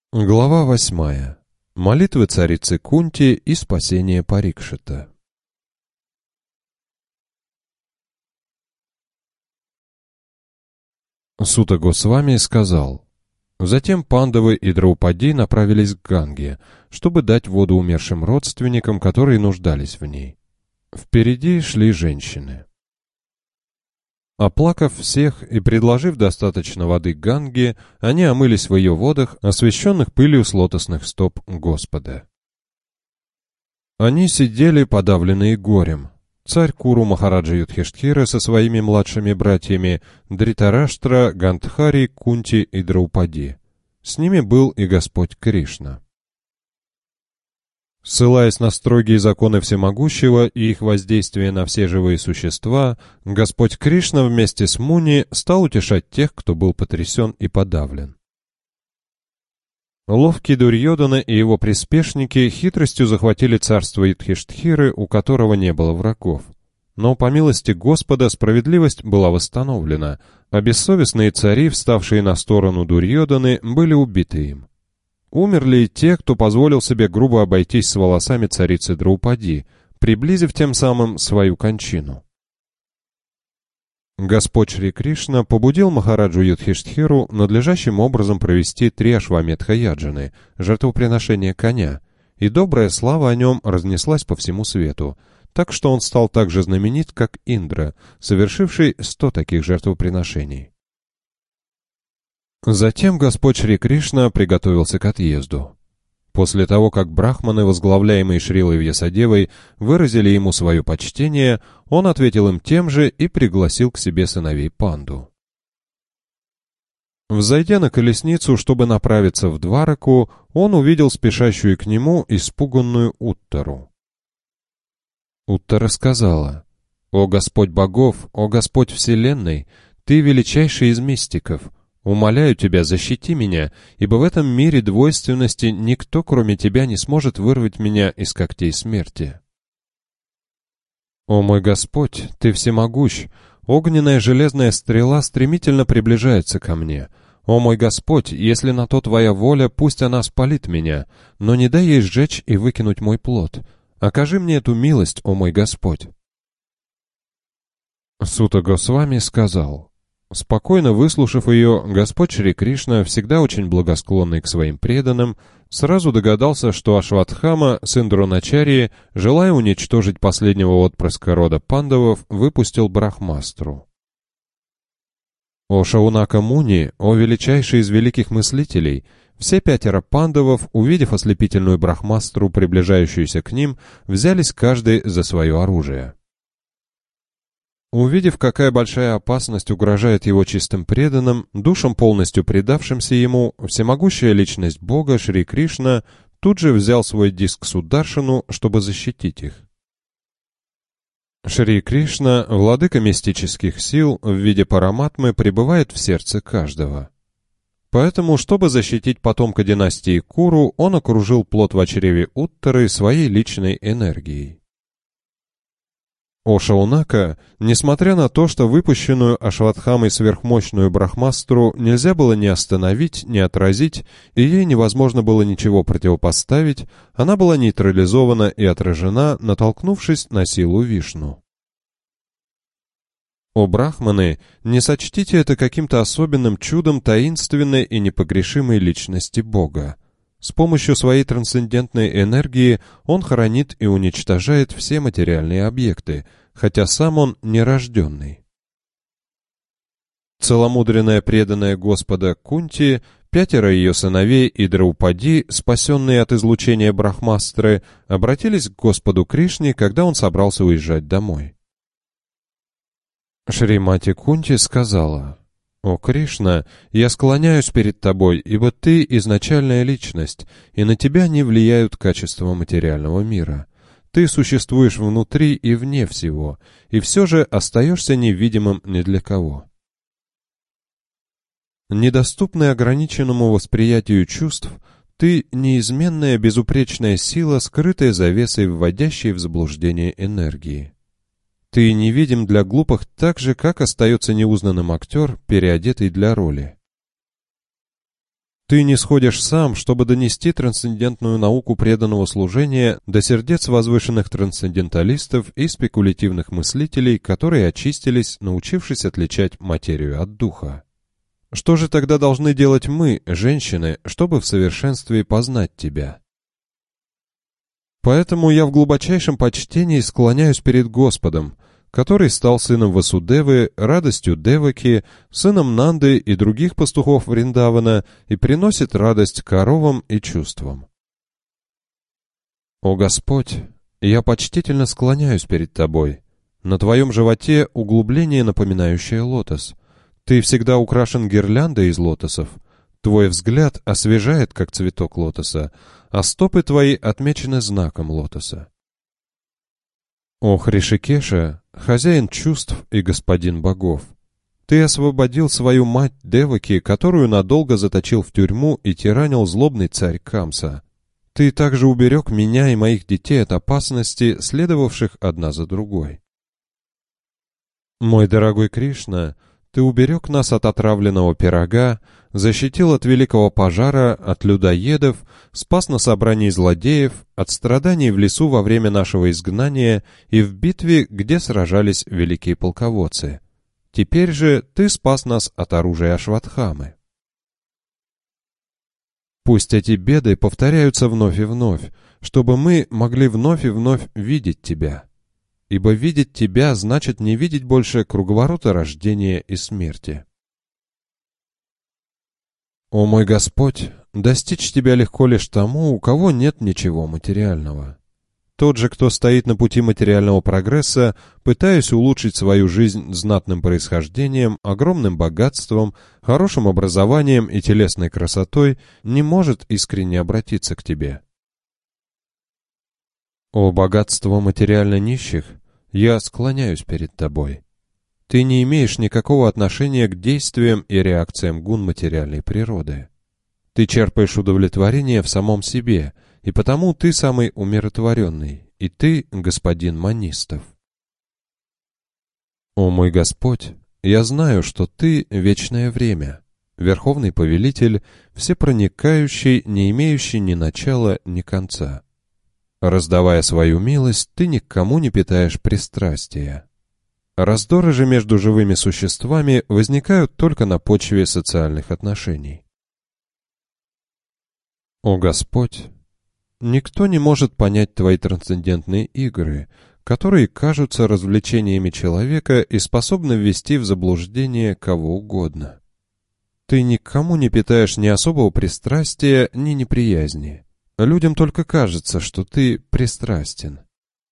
Глава 8. Молитвы царицы Кунти и спасение Парикшита. Сута Госвами сказал: затем Пандавы и Драупади направились к Ганге, чтобы дать воду умершим родственникам, которые нуждались в ней. Впереди шли женщины. Оплакав всех и предложив достаточно воды Ганге, они омылись в ее водах, освященных пылью с лотосных стоп Господа. Они сидели, подавленные горем. Царь Куру Махараджа Юдхиштхира со своими младшими братьями Дритараштра, Гандхари, Кунти и Драупади. С ними был и Господь Кришна. Ссылаясь на строгие законы Всемогущего и их воздействие на все живые существа, Господь Кришна вместе с Муни стал утешать тех, кто был потрясен и подавлен. Ловкий Дурьёдана и его приспешники хитростью захватили царство Юдхиштхиры, у которого не было врагов. Но по милости Господа справедливость была восстановлена, а бессовестные цари, вставшие на сторону Дурьёданы, были убиты им. Умерли и те, кто позволил себе грубо обойтись с волосами царицы Драупади, приблизив тем самым свою кончину. Господь Шри Кришна побудил Махараджу Юдхиштхиру надлежащим образом провести 3 ашваметха-яджаны, жертвоприношение коня, и добрая слава о нем разнеслась по всему свету, так что он стал так же знаменит, как Индра, совершивший 100 таких жертвоприношений. Затем Господь Шри Кришна приготовился к отъезду. После того, как брахманы, возглавляемые Шрилой Вьясадевой, выразили ему свое почтение, он ответил им тем же и пригласил к себе сыновей Панду. Взойдя на колесницу, чтобы направиться в Двараку, он увидел спешащую к нему испуганную Уттару. Уттара сказала: «О Господь богов, о Господь вселенной, ты величайший из мистиков! Умоляю тебя, защити меня, ибо в этом мире двойственности никто, кроме тебя, не сможет вырвать меня из когтей смерти. О мой Господь, ты всемогущ, огненная железная стрела стремительно приближается ко мне. О мой Господь, если на то твоя воля, пусть она спалит меня, но не дай ей сжечь и выкинуть мой плод. Окажи мне эту милость, о мой Господь». Сута Госвами сказал: спокойно выслушав ее, Господь Шри Кришна, всегда очень благосклонный к своим преданным, сразу догадался, что Ашватхама, сын Дроначарьи, желая уничтожить последнего отпрыска рода Пандавов, выпустил Брахмастру. О Шаунака Муни, о величайший из великих мыслителей, все 5 Пандавов, увидев ослепительную Брахмастру, приближающуюся к ним, взялись каждый за свое оружие. Увидев, какая большая опасность угрожает его чистым преданным, душам, полностью предавшимся ему, всемогущая личность Бога Шри Кришна тут же взял свой диск Сударшану, чтобы защитить их. Шри Кришна, владыка мистических сил, в виде Параматмы пребывает в сердце каждого. Поэтому, чтобы защитить потомка династии Куру, он окружил плод в чреве Уттары своей личной энергией. О Шаунака, несмотря на то, что выпущенную Ашватхамой сверхмощную Брахмастру нельзя было ни остановить, ни отразить, и ей невозможно было ничего противопоставить, она была нейтрализована и отражена, натолкнувшись на силу Вишну. О брахманы, не сочтите это каким-то особенным чудом таинственной и непогрешимой личности Бога. С помощью своей трансцендентной энергии он хранит и уничтожает все материальные объекты, хотя сам он нерожденный. Целомудренная преданная Господа Кунти, 5 ее сыновей и Драупади, спасенные от излучения Брахмастры, обратились к Господу Кришне, когда он собрался уезжать домой. Шримати Кунти сказала: «О Кришна, я склоняюсь перед тобой, ибо ты изначальная личность, и на тебя не влияют качества материального мира. Ты существуешь внутри и вне всего, и все же остаешься невидимым ни для кого. Недоступный ограниченному восприятию чувств, ты неизменная безупречная сила, скрытая завесой, вводящей в заблуждение энергии. Ты невидим для глупых так же, как остается неузнанным актер, переодетый для роли. Ты не сходишь сам, чтобы донести трансцендентную науку преданного служения до сердец возвышенных трансценденталистов и спекулятивных мыслителей, которые очистились, научившись отличать материю от духа. Что же тогда должны делать мы, женщины, чтобы в совершенстве познать тебя? Поэтому я в глубочайшем почтении склоняюсь перед Господом, который стал сыном Васудевы, радостью Деваки, сыном Нанды и других пастухов Вриндавана и приносит радость коровам и чувствам. О Господь, я почтительно склоняюсь перед Тобой. На Твоем животе углубление, напоминающее лотос. Ты всегда украшен гирляндой из лотосов. Твой взгляд освежает, как цветок лотоса, а стопы Твои отмечены знаком лотоса. О Хришикеша, хозяин чувств и господин богов, ты освободил свою мать Деваки, которую надолго заточил в тюрьму и тиранил злобный царь Камса. Ты также уберег меня и моих детей от опасности, следовавших одна за другой. Мой дорогой Кришна, ты уберег нас от отравленного пирога, защитил от великого пожара, от людоедов, спас на собрании злодеев, от страданий в лесу во время нашего изгнания и в битве, где сражались великие полководцы. Теперь же ты спас нас от оружия Ашватхамы. Пусть эти беды повторяются вновь и вновь, чтобы мы могли вновь и вновь видеть Тебя. Ибо видеть Тебя значит не видеть больше круговорота рождения и смерти. О мой Господь, достичь Тебя легко лишь тому, у кого нет ничего материального. Тот же, кто стоит на пути материального прогресса, пытаясь улучшить свою жизнь знатным происхождением, огромным богатством, хорошим образованием и телесной красотой, не может искренне обратиться к Тебе. О богатство материально нищих, я склоняюсь перед Тобой. Ты не имеешь никакого отношения к действиям и реакциям гун материальной природы. Ты черпаешь удовлетворение в самом себе, и потому ты самый умиротворенный, и ты господин монистов. О мой Господь, я знаю, что ты — вечное время, верховный повелитель, всепроникающий, не имеющий ни начала, ни конца. Раздавая свою милость, ты ни к кому не питаешь пристрастия. Раздоры же между живыми существами возникают только на почве социальных отношений. О Господь, никто не может понять Твои трансцендентные игры, которые кажутся развлечениями человека и способны ввести в заблуждение кого угодно. Ты никому не питаешь ни особого пристрастия, ни неприязни. Людям только кажется, что ты пристрастен.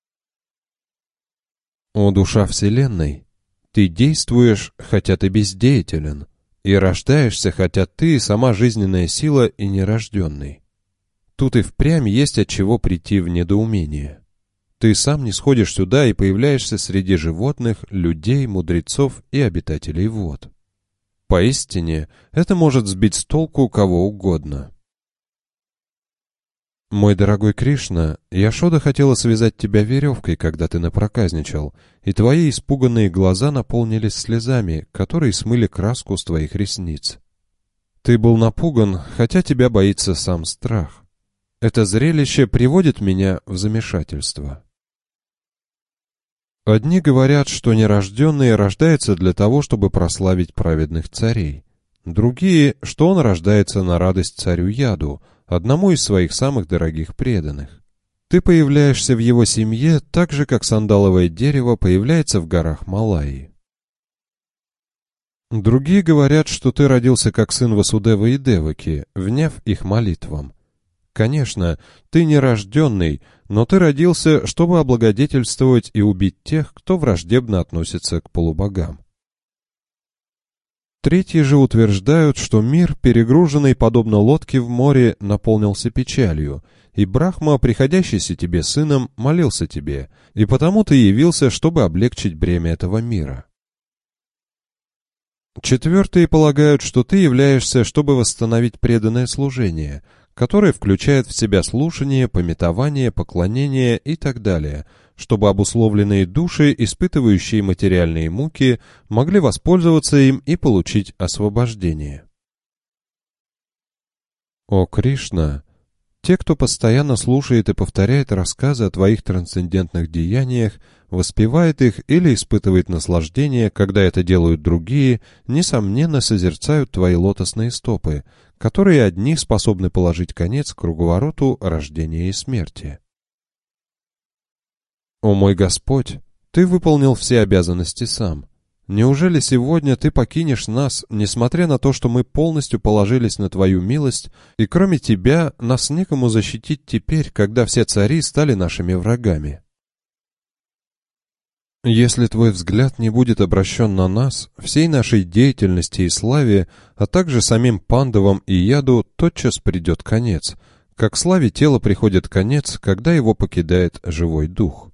О душа Вселенной, ты действуешь, хотя ты бездеятелен, и рождаешься, хотя ты сама жизненная сила и нерожденный. Тут и впрямь есть от чего прийти в недоумение. Ты сам не сходишь сюда и появляешься среди животных, людей, мудрецов и обитателей вод. Поистине, это может сбить с толку кого угодно. Мой дорогой Кришна, Яшода хотела связать тебя веревкой, когда ты напроказничал, и твои испуганные глаза наполнились слезами, которые смыли краску с твоих ресниц. Ты был напуган, хотя тебя боится сам страх. Это зрелище приводит меня в замешательство. Одни говорят, что нерожденный рождается для того, чтобы прославить праведных царей. Другие, что он рождается на радость царю Яду, одному из своих самых дорогих преданных. Ты появляешься в его семье так же, как сандаловое дерево появляется в горах Малайи. Другие говорят, что ты родился как сын Васудевы и Деваки, вняв их молитвам. Конечно, ты не рожденный, но ты родился, чтобы облагодетельствовать и убить тех, кто враждебно относится к полубогам. Третьи же утверждают, что мир, перегруженный подобно лодке в море, наполнился печалью, и Брахма, приходящийся тебе сыном, молился тебе, и потому ты явился, чтобы облегчить бремя этого мира. Четвертые полагают, что ты являешься, чтобы восстановить преданное служение, которое включает в себя слушание, памятование, поклонение и так далее, чтобы обусловленные души, испытывающие материальные муки, могли воспользоваться им и получить освобождение. О Кришна, те, кто постоянно слушает и повторяет рассказы о твоих трансцендентных деяниях, воспевает их или испытывает наслаждение, когда это делают другие, несомненно созерцают твои лотосные стопы, которые одни способны положить конец круговороту рождения и смерти. О мой Господь, Ты выполнил все обязанности сам. Неужели сегодня Ты покинешь нас, несмотря на то, что мы полностью положились на Твою милость, и кроме Тебя нас некому защитить теперь, когда все цари стали нашими врагами? Если Твой взгляд не будет обращен на нас, всей нашей деятельности и славе, а также самим Пандавам и Яду, тотчас придет конец, как славе тела приходит конец, когда его покидает живой дух.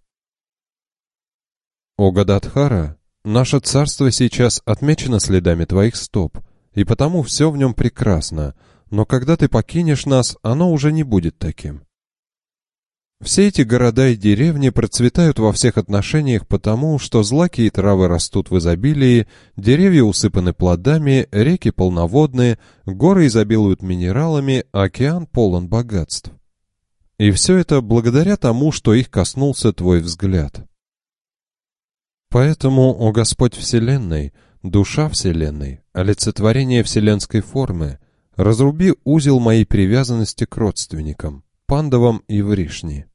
О Гададхара, наше царство сейчас отмечено следами Твоих стоп, и потому все в нем прекрасно, но когда Ты покинешь нас, оно уже не будет таким. Все эти города и деревни процветают во всех отношениях потому, что злаки и травы растут в изобилии, деревья усыпаны плодами, реки полноводные, горы изобилуют минералами, а океан полон богатств. И все это благодаря тому, что их коснулся Твой взгляд. Поэтому, о Господь Вселенной, душа Вселенной, олицетворение вселенской формы, разруби узел моей привязанности к родственникам, Пандавам и Вришни.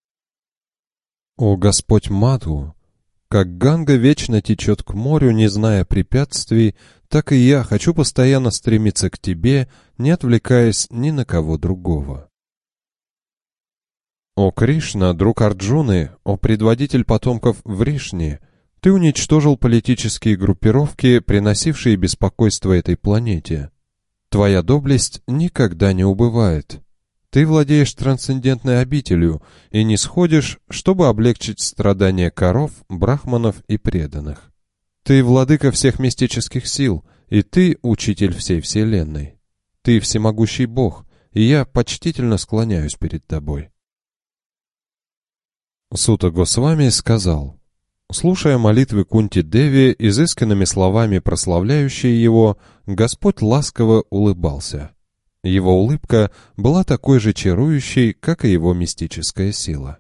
О Господь Мадху, как Ганга вечно течет к морю, не зная препятствий, так и я хочу постоянно стремиться к Тебе, не отвлекаясь ни на кого другого. О Кришна, друг Арджуны, о предводитель потомков Вришни, Ты уничтожил политические группировки, приносившие беспокойство этой планете. Твоя доблесть никогда не убывает. Ты владеешь трансцендентной обителью и не сходишь, чтобы облегчить страдания коров, брахманов и преданных. Ты владыка всех мистических сил, и Ты учитель всей вселенной. Ты всемогущий Бог, и я почтительно склоняюсь перед Тобой. Сута Госвами сказал: слушая молитвы Кунти-Деви, изысканными словами прославляющие его, Господь ласково улыбался. Его улыбка была такой же чарующей, как и его мистическая сила.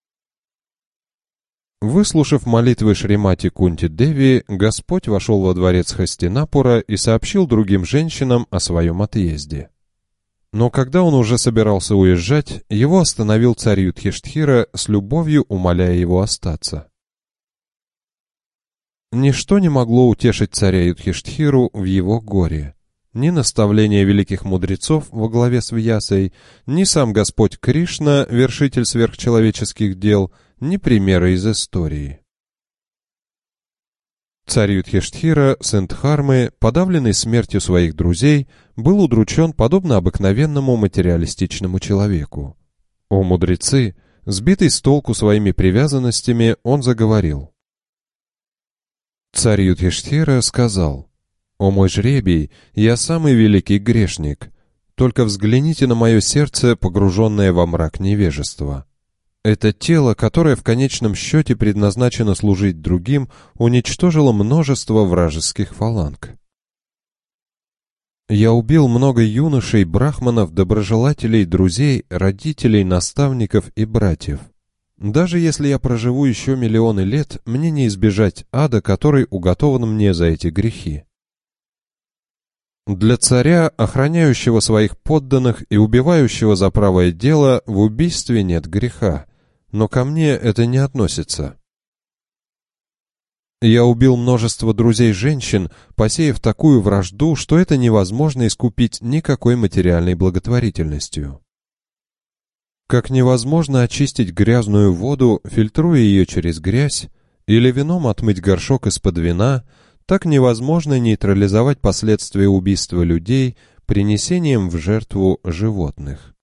Выслушав молитвы Шримати Кунти-Деви, Господь вошел во дворец Хастинапура и сообщил другим женщинам о своем отъезде. Но когда он уже собирался уезжать, его остановил царь Юдхиштхира, с любовью умоляя его остаться. Ничто не могло утешить царя Юдхиштхиру в его горе. Ни наставления великих мудрецов во главе с Вьясой, ни сам Господь Кришна, вершитель сверхчеловеческих дел, ни примеры из истории. Царь Юдхиштхира, сын Дхармы, подавленный смертью своих друзей, был удручен подобно обыкновенному материалистичному человеку. О мудрецы, сбитый с толку своими привязанностями, он заговорил. Царь Юдхиштхира сказал: «О мой жребий, я самый великий грешник. Только взгляните на мое сердце, погруженное во мрак невежества. Это тело, которое в конечном счете предназначено служить другим, уничтожило множество вражеских фаланг. Я убил много юношей, брахманов, доброжелателей, друзей, родителей, наставников и братьев. Даже если я проживу еще миллионы лет, мне не избежать ада, который уготован мне за эти грехи. Для царя, охраняющего своих подданных и убивающего за правое дело, в убийстве нет греха, но ко мне это не относится. Я убил множество друзей женщин, посеяв такую вражду, что это невозможно искупить никакой материальной благотворительностью. Как невозможно очистить грязную воду, фильтруя ее через грязь, или вином отмыть горшок из-под вина, так невозможно нейтрализовать последствия убийства людей принесением в жертву животных.